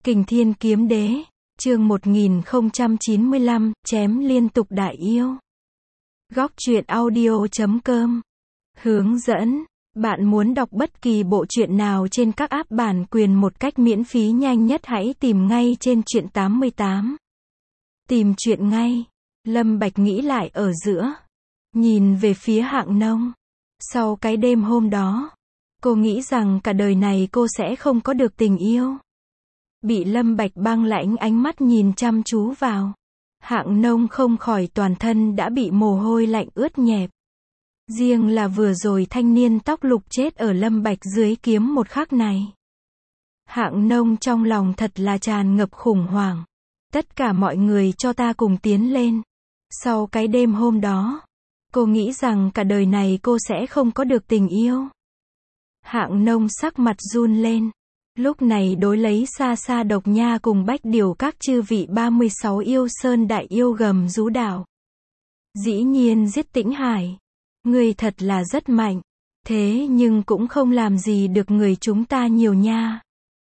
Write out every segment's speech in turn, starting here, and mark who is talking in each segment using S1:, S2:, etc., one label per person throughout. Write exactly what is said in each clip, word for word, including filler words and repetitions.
S1: Kình Thiên Kiếm Đế, chương một nghìn không trăm chín mươi lăm, chém liên tục đại yêu. Góc truyện audio chấm com. Hướng dẫn, bạn muốn đọc bất kỳ bộ truyện nào trên các app bản quyền một cách miễn phí nhanh nhất hãy tìm ngay trên truyện tám mươi tám. Tìm truyện ngay. Lâm Bạch nghĩ lại ở giữa, nhìn về phía Hạng Nông. Sau cái đêm hôm đó, cô nghĩ rằng cả đời này cô sẽ không có được tình yêu. Bị Lâm Bạch băng lãnh ánh mắt nhìn chăm chú vào, Hạng Nông không khỏi toàn thân đã bị mồ hôi lạnh ướt nhẹp. Riêng là vừa rồi thanh niên tóc lục chết ở Lâm Bạch dưới kiếm một khắc này, Hạng Nông trong lòng thật là tràn ngập khủng hoảng. Tất cả mọi người cho ta cùng tiến lên. Sau cái đêm hôm đó, cô nghĩ rằng cả đời này cô sẽ không có được tình yêu. Hạng Nông sắc mặt run lên. Lúc này đối lấy xa xa Độc Nha cùng Bách Điều các chư vị ba mươi sáu yêu sơn đại yêu gầm rú đảo. Dĩ nhiên giết Tĩnh Hải. Người thật là rất mạnh. Thế nhưng cũng không làm gì được người chúng ta nhiều nha.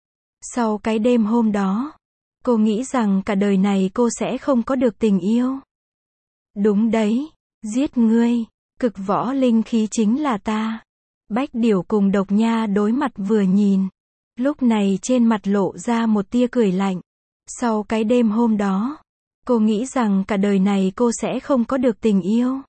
S1: Sau cái đêm hôm đó, cô nghĩ rằng cả đời này cô sẽ không có được tình yêu. Đúng đấy, giết ngươi, cực võ linh khí chính là ta. Bách Điều cùng Độc Nha đối mặt vừa nhìn. Lúc này trên mặt lộ ra một tia cười lạnh. Sau cái đêm hôm đó, cô nghĩ rằng cả đời này cô sẽ không có được tình yêu.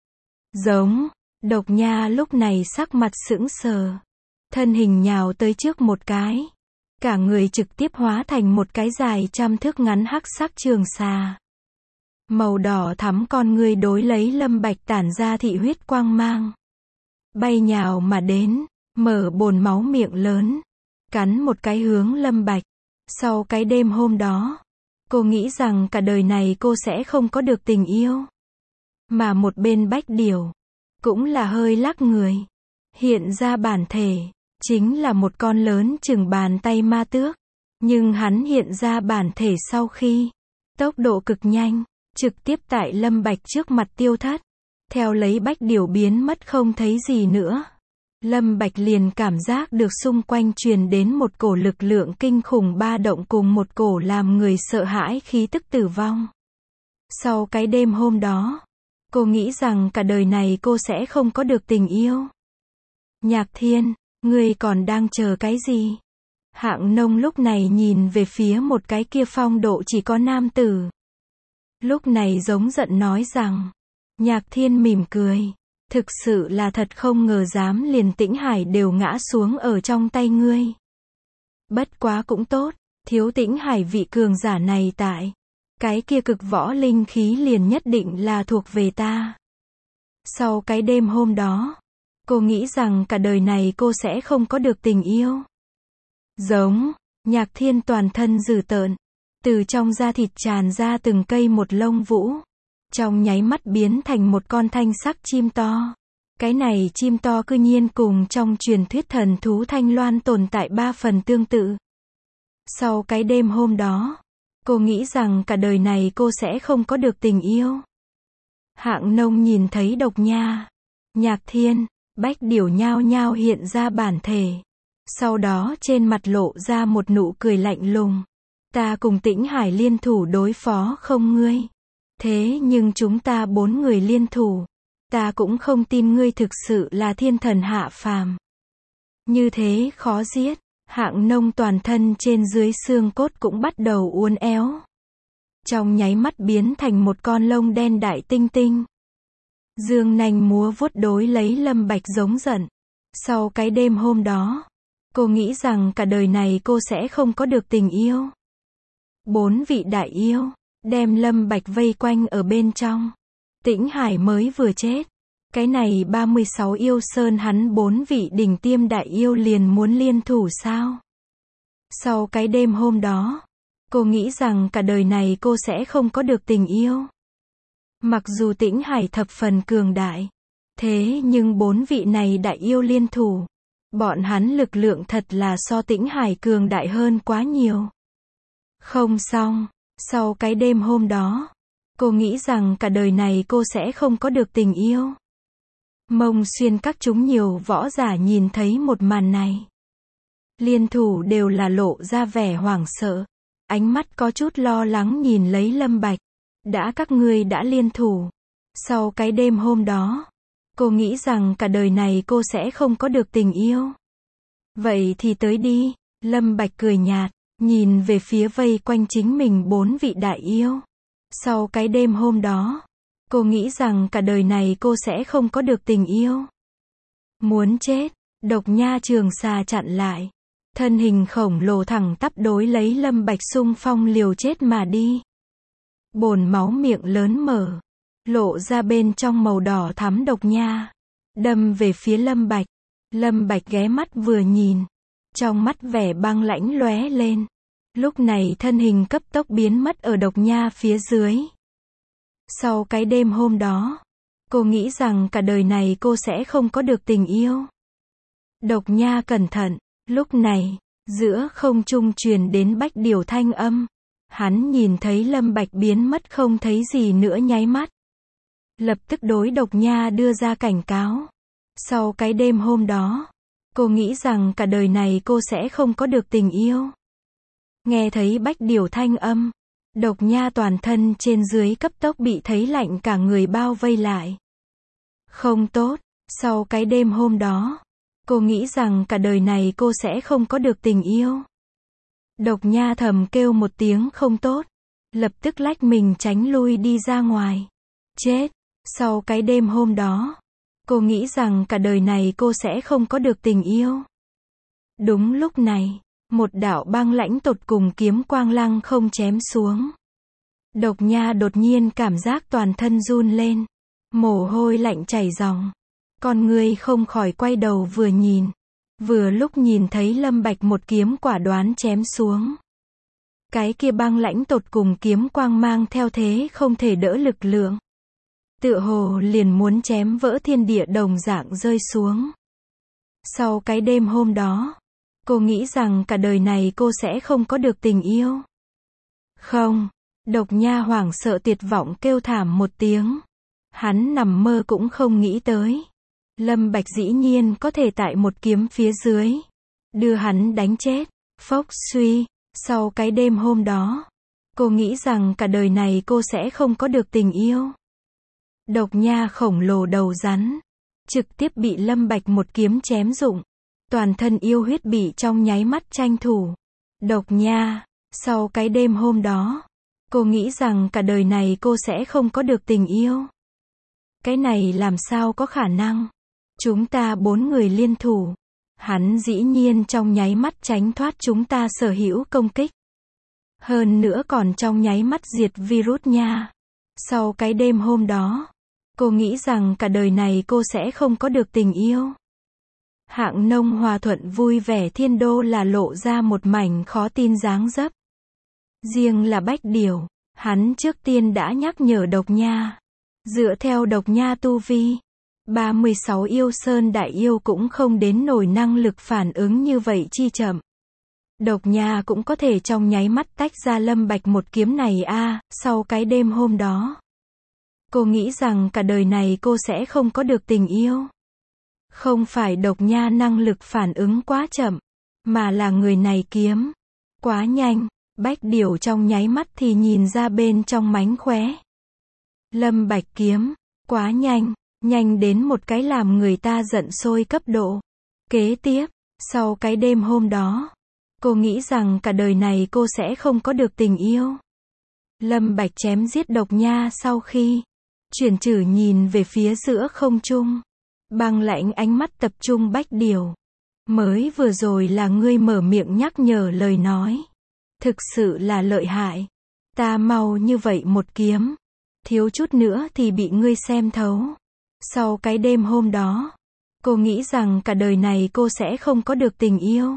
S1: Giống, Độc Nha lúc này sắc mặt sững sờ. Thân hình nhào tới trước một cái. Cả người trực tiếp hóa thành một cái dài trăm thước ngắn hắc sắc trường xà. Màu đỏ thắm con ngươi đối lấy Lâm Bạch tản ra thị huyết quang mang. Bay nhào mà đến, mở bồn máu miệng lớn. Cắn một cái hướng Lâm Bạch. Sau cái đêm hôm đó, cô nghĩ rằng cả đời này cô sẽ không có được tình yêu. Mà một bên Bách Điều, cũng là hơi lắc người. Hiện ra bản thể, chính là một con lớn chừng bàn tay ma tước. Nhưng hắn hiện ra bản thể sau khi, tốc độ cực nhanh, trực tiếp tại Lâm Bạch trước mặt tiêu thất. Theo lấy Bách Điều biến mất không thấy gì nữa. Lâm Bạch liền cảm giác được xung quanh truyền đến một cổ lực lượng kinh khủng ba động cùng một cổ làm người sợ hãi khí tức tử vong. Sau cái đêm hôm đó, cô nghĩ rằng cả đời này cô sẽ không có được tình yêu. Nhạc Thiên, ngươi còn đang chờ cái gì? Hạng Nông lúc này nhìn về phía một cái kia phong độ chỉ có nam tử. Lúc này giống giận nói rằng, Nhạc Thiên mỉm cười. Thực sự là thật không ngờ dám liền Tĩnh Hải đều ngã xuống ở trong tay ngươi. Bất quá cũng tốt, thiếu Tĩnh Hải vị cường giả này tại. Cái kia cực võ linh khí liền nhất định là thuộc về ta. Sau cái đêm hôm đó, cô nghĩ rằng cả đời này cô sẽ không có được tình yêu. Giống, Nhạc Thiên toàn thân dữ tợn. Từ trong da thịt tràn ra từng cây một lông vũ. Trong nháy mắt biến thành một con thanh sắc chim to. Cái này chim to cư nhiên cùng trong truyền thuyết thần thú Thanh Loan tồn tại ba phần tương tự. Sau cái đêm hôm đó, cô nghĩ rằng cả đời này cô sẽ không có được tình yêu. Hạng Nông nhìn thấy Độc Nha, Nhạc Thiên, Bách Điều nhao nhao hiện ra bản thể. Sau đó trên mặt lộ ra một nụ cười lạnh lùng. Ta cùng Tĩnh Hải liên thủ đối phó không ngươi. Thế nhưng chúng ta bốn người liên thủ, ta cũng không tin ngươi thực sự là thiên thần hạ phàm. Như thế khó giết. Hạng Nông toàn thân trên dưới xương cốt cũng bắt đầu uốn éo. Trong nháy mắt biến thành một con lông đen đại tinh tinh. Dương nanh múa vuốt đối lấy Lâm Bạch giống giận. Sau cái đêm hôm đó, cô nghĩ rằng cả đời này cô sẽ không có được tình yêu. Bốn vị đại yêu đem Lâm Bạch vây quanh ở bên trong. Tĩnh Hải mới vừa chết. Cái này ba mươi sáu yêu sơn hắn bốn vị đỉnh tiêm đại yêu liền muốn liên thủ sao? Sau cái đêm hôm đó, cô nghĩ rằng cả đời này cô sẽ không có được tình yêu. Mặc dù Tĩnh Hải thập phần cường đại, thế nhưng bốn vị này đại yêu liên thủ, bọn hắn lực lượng thật là so Tĩnh Hải cường đại hơn quá nhiều. Không xong. Sau cái đêm hôm đó, cô nghĩ rằng cả đời này cô sẽ không có được tình yêu. Mông Xuyên các chúng nhiều võ giả nhìn thấy một màn này. Liên thủ đều là lộ ra vẻ hoảng sợ. ánh mắt có chút lo lắng nhìn lấy Lâm Bạch. Đã các ngươi đã liên thủ. Sau cái đêm hôm đó, cô nghĩ rằng cả đời này cô sẽ không có được tình yêu. Vậy thì tới đi. Lâm Bạch cười nhạt, nhìn về phía vây quanh chính mình bốn vị đại yêu. Sau cái đêm hôm đó, cô nghĩ rằng cả đời này cô sẽ không có được tình yêu. Muốn chết. Độc Nha Trường Xà chặn lại. Thân hình khổng lồ thẳng tắp đối lấy Lâm Bạch xung phong liều chết mà đi. Bồn máu miệng lớn mở, lộ ra bên trong màu đỏ thắm độc nha, đâm về phía Lâm Bạch. Lâm Bạch ghé mắt vừa nhìn, trong mắt vẻ băng lãnh lóe lên. Lúc này thân hình cấp tốc biến mất ở độc nha phía dưới. Sau cái đêm hôm đó, cô nghĩ rằng cả đời này cô sẽ không có được tình yêu. Độc nha cẩn thận. Lúc này, giữa không trung truyền đến Bách Điều thanh âm. Hắn nhìn thấy Lâm Bạch biến mất không thấy gì nữa nháy mắt. Lập tức đối độc nha đưa ra cảnh cáo. Sau cái đêm hôm đó, cô nghĩ rằng cả đời này cô sẽ không có được tình yêu. Nghe thấy Bách Điều thanh âm, độc nha toàn thân trên dưới cấp tốc bị thấy lạnh cả người bao vây lại. Không tốt. Sau cái đêm hôm đó, cô nghĩ rằng cả đời này cô sẽ không có được tình yêu. Độc nha thầm kêu một tiếng không tốt, lập tức lách mình tránh lui đi ra ngoài. Chết. Sau cái đêm hôm đó, cô nghĩ rằng cả đời này cô sẽ không có được tình yêu. Đúng lúc này, một đạo băng lãnh tột cùng kiếm quang lăng không chém xuống. Độc nha đột nhiên cảm giác toàn thân run lên, mồ hôi lạnh chảy ròng. Con người không khỏi quay đầu vừa nhìn. Vừa lúc nhìn thấy Lâm Bạch một kiếm quả đoán chém xuống. Cái kia băng lãnh tột cùng kiếm quang mang theo thế không thể đỡ lực lượng. Tựa hồ liền muốn chém vỡ thiên địa đồng dạng rơi xuống. Sau cái đêm hôm đó, cô nghĩ rằng cả đời này cô sẽ không có được tình yêu. Không. Độc nha hoảng sợ tuyệt vọng kêu thảm một tiếng. Hắn nằm mơ cũng không nghĩ tới. Lâm Bạch dĩ nhiên có thể tại một kiếm phía dưới đưa hắn đánh chết. Phốc suy. Sau cái đêm hôm đó, cô nghĩ rằng cả đời này cô sẽ không có được tình yêu. Độc nha khổng lồ đầu rắn, trực tiếp bị Lâm Bạch một kiếm chém rụng. Toàn thân yêu huyết bị trong nháy mắt tranh thủ. Độc nha. Sau cái đêm hôm đó, cô nghĩ rằng cả đời này cô sẽ không có được tình yêu. Cái này làm sao có khả năng? Chúng ta bốn người liên thủ. Hắn dĩ nhiên trong nháy mắt tránh thoát chúng ta sở hữu công kích. Hơn nữa còn trong nháy mắt diệt virus nha. Sau cái đêm hôm đó, cô nghĩ rằng cả đời này cô sẽ không có được tình yêu. Hạng Nông hòa thuận vui vẻ thiên đô là lộ ra một mảnh khó tin dáng dấp. Riêng là Bách Điều, hắn trước tiên đã nhắc nhở độc nha. Dựa theo độc nha tu vi, ba mươi sáu yêu sơn đại yêu cũng không đến nổi năng lực phản ứng như vậy chi chậm. Độc nha cũng có thể trong nháy mắt tách ra Lâm Bạch một kiếm này a. À, sau cái đêm hôm đó, cô nghĩ rằng cả đời này cô sẽ không có được tình yêu. Không phải độc nha năng lực phản ứng quá chậm, mà là người này kiếm quá nhanh. Bách Điều trong nháy mắt thì nhìn ra bên trong mánh khóe. Lâm Bạch kiếm quá nhanh, nhanh đến một cái làm người ta giận sôi cấp độ. Kế tiếp, sau cái đêm hôm đó, cô nghĩ rằng cả đời này cô sẽ không có được tình yêu. Lâm Bạch chém giết độc nha sau khi chuyển chử nhìn về phía giữa không trung, băng lãnh ánh mắt tập trung Bách Điều. Mới vừa rồi là ngươi mở miệng nhắc nhở lời nói. Thực sự là lợi hại. Ta mau như vậy một kiếm, thiếu chút nữa thì bị ngươi xem thấu. Sau cái đêm hôm đó, cô nghĩ rằng cả đời này cô sẽ không có được tình yêu.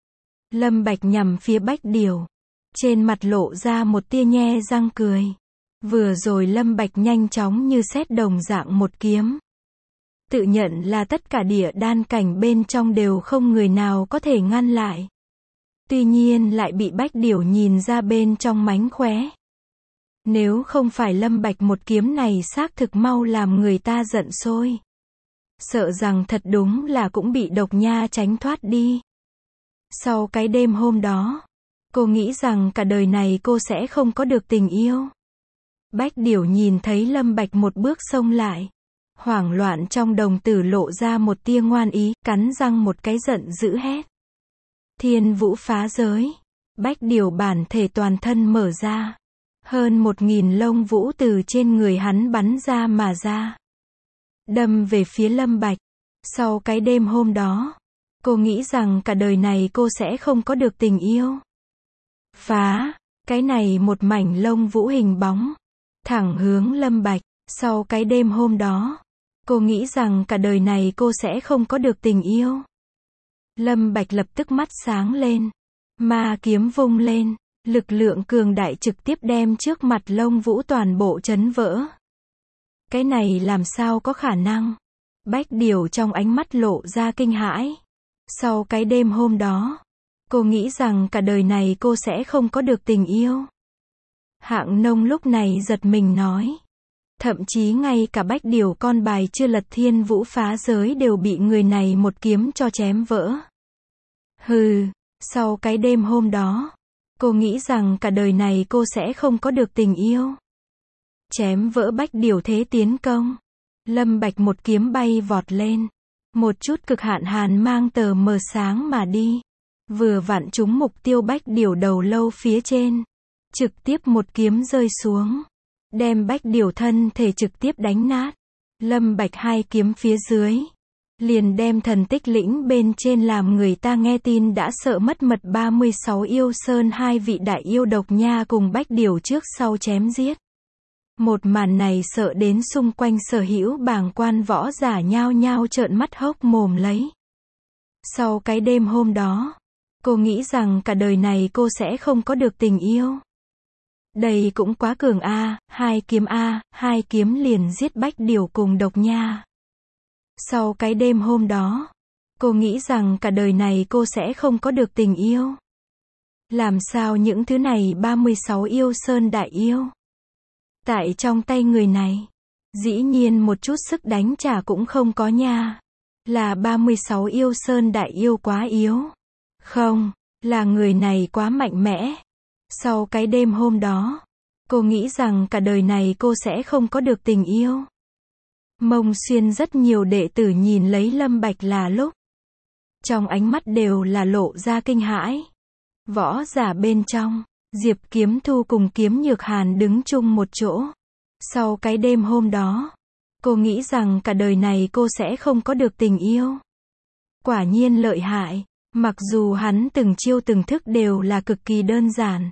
S1: Lâm Bạch nhằm phía Bách Điều, trên mặt lộ ra một tia nhe răng cười. Vừa rồi Lâm Bạch nhanh chóng như sét đồng dạng một kiếm, tự nhận là tất cả địa đan cảnh bên trong đều không người nào có thể ngăn lại. Tuy nhiên lại bị Bách Điều nhìn ra bên trong mánh khóe. Nếu không phải Lâm Bạch một kiếm này xác thực mau làm người ta giận sôi, sợ rằng thật đúng là cũng bị độc nha tránh thoát đi. Sau cái đêm hôm đó, Cô nghĩ rằng cả đời này cô sẽ không có được tình yêu. Bách Điểu nhìn thấy Lâm Bạch một bước xông lại. Hoảng loạn trong đồng tử lộ ra một tia ngoan ý, cắn răng một cái giận dữ hét. Thiên vũ phá giới. Bách Điểu bản thể toàn thân mở ra. Hơn một nghìn lông vũ từ trên người hắn bắn ra mà ra. Đâm về phía Lâm Bạch. Sau cái đêm hôm đó, cô nghĩ rằng cả đời này cô sẽ không có được tình yêu. Phá, cái này một mảnh lông vũ hình bóng. Thẳng hướng Lâm Bạch. Sau cái đêm hôm đó, cô nghĩ rằng cả đời này cô sẽ không có được tình yêu. Lâm Bạch lập tức mắt sáng lên. Ma kiếm vung lên. Lực lượng cường đại trực tiếp đem trước mặt lông vũ toàn bộ chấn vỡ. Cái này làm sao có khả năng? Bách Điểu trong ánh mắt lộ ra kinh hãi. Sau cái đêm hôm đó, cô nghĩ rằng cả đời này cô sẽ không có được tình yêu. Hạng Nông lúc này giật mình nói. Thậm chí ngay cả Bách Điểu con bài chưa lật thiên vũ phá giới đều bị người này một kiếm cho chém vỡ. Hừ, sau cái đêm hôm đó, cô nghĩ rằng cả đời này cô sẽ không có được tình yêu. Chém vỡ Bách Điểu thế tiến công. Lâm Bạch một kiếm bay vọt lên. Một chút cực hạn hàn mang tờ mờ sáng mà đi. Vừa vặn trúng mục tiêu Bách Điểu đầu lâu phía trên. Trực tiếp một kiếm rơi xuống. Đem Bách Điểu thân thể trực tiếp đánh nát. Lâm Bạch hai kiếm phía dưới. Liền đem thần tích lĩnh bên trên làm người ta nghe tin đã sợ mất mật ba mươi sáu yêu sơn hai vị đại yêu độc nha cùng Bách Điểu trước sau chém giết. Một màn này sợ đến xung quanh sở hữu bàng quan võ giả nhao nhao trợn mắt hốc mồm lấy. Sau cái đêm hôm đó, cô nghĩ rằng cả đời này cô sẽ không có được tình yêu. Đây cũng quá cường a, hai kiếm a, hai kiếm liền giết Bách Điểu cùng độc nha. Sau cái đêm hôm đó, cô nghĩ rằng cả đời này cô sẽ không có được tình yêu. Làm sao những thứ này ba mươi sáu yêu sơn đại yêu? Tại trong tay người này, dĩ nhiên một chút sức đánh trả cũng không có nha. Là ba mươi sáu yêu sơn đại yêu quá yếu. Không, là người này quá mạnh mẽ. Sau cái đêm hôm đó, cô nghĩ rằng cả đời này cô sẽ không có được tình yêu. Mông Xuyên rất nhiều đệ tử nhìn lấy Lâm Bạch là lúc. Trong ánh mắt đều là lộ ra kinh hãi. Võ giả bên trong, Diệp Kiếm Thu cùng Kiếm Nhược Hàn đứng chung một chỗ. Sau cái đêm hôm đó, cô nghĩ rằng cả đời này cô sẽ không có được tình yêu. Quả nhiên lợi hại, mặc dù hắn từng chiêu từng thức đều là cực kỳ đơn giản.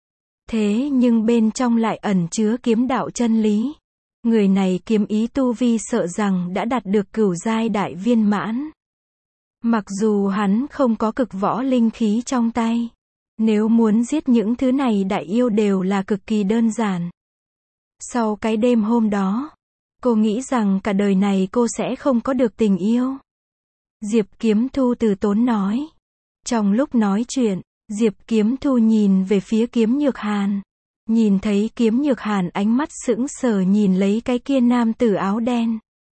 S1: Thế nhưng bên trong lại ẩn chứa kiếm đạo chân lý. Người này kiếm ý tu vi sợ rằng đã đạt được cửu giai đại viên mãn. Mặc dù hắn không có cực võ linh khí trong tay. Nếu muốn giết những thứ này đại yêu đều là cực kỳ đơn giản. Sau cái đêm hôm đó, cô nghĩ rằng cả đời này cô sẽ không có được tình yêu. Diệp Kiếm Thu từ tốn nói. Trong lúc nói chuyện, Diệp Kiếm Thu nhìn về phía Kiếm Nhược Hàn. Nhìn thấy Kiếm Nhược Hàn ánh mắt sững sờ nhìn lấy cái kia nam tử áo đen.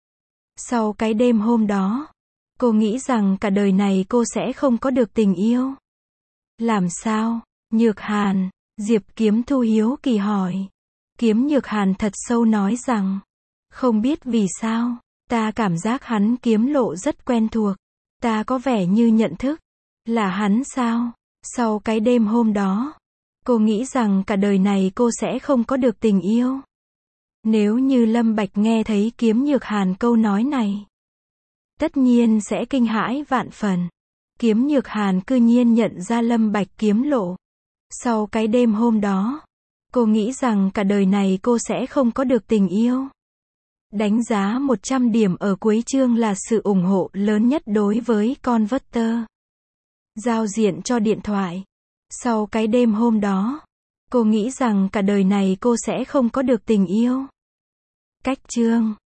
S1: Sau cái đêm hôm đó, cô nghĩ rằng cả đời này cô sẽ không có được tình yêu. Làm sao? Nhược Hàn, Diệp Kiếm Thu hiếu kỳ hỏi. Kiếm Nhược Hàn thật sâu nói rằng, không biết vì sao, ta cảm giác hắn kiếm lộ rất quen thuộc. Ta có vẻ như nhận thức, là hắn sao? Sau cái đêm hôm đó, cô nghĩ rằng cả đời này cô sẽ không có được tình yêu. Nếu như Lâm Bạch nghe thấy Kiếm Nhược Hàn câu nói này, tất nhiên sẽ kinh hãi vạn phần. Kiếm Nhược Hàn cư nhiên nhận ra Lâm Bạch kiếm lộ. Sau cái đêm hôm đó, cô nghĩ rằng cả đời này cô sẽ không có được tình yêu. Đánh giá một trăm điểm ở cuối chương là sự ủng hộ lớn nhất đối với Converter. Giao diện cho điện thoại. Sau cái đêm hôm đó, cô nghĩ rằng cả đời này cô sẽ không có được tình yêu. Cách chương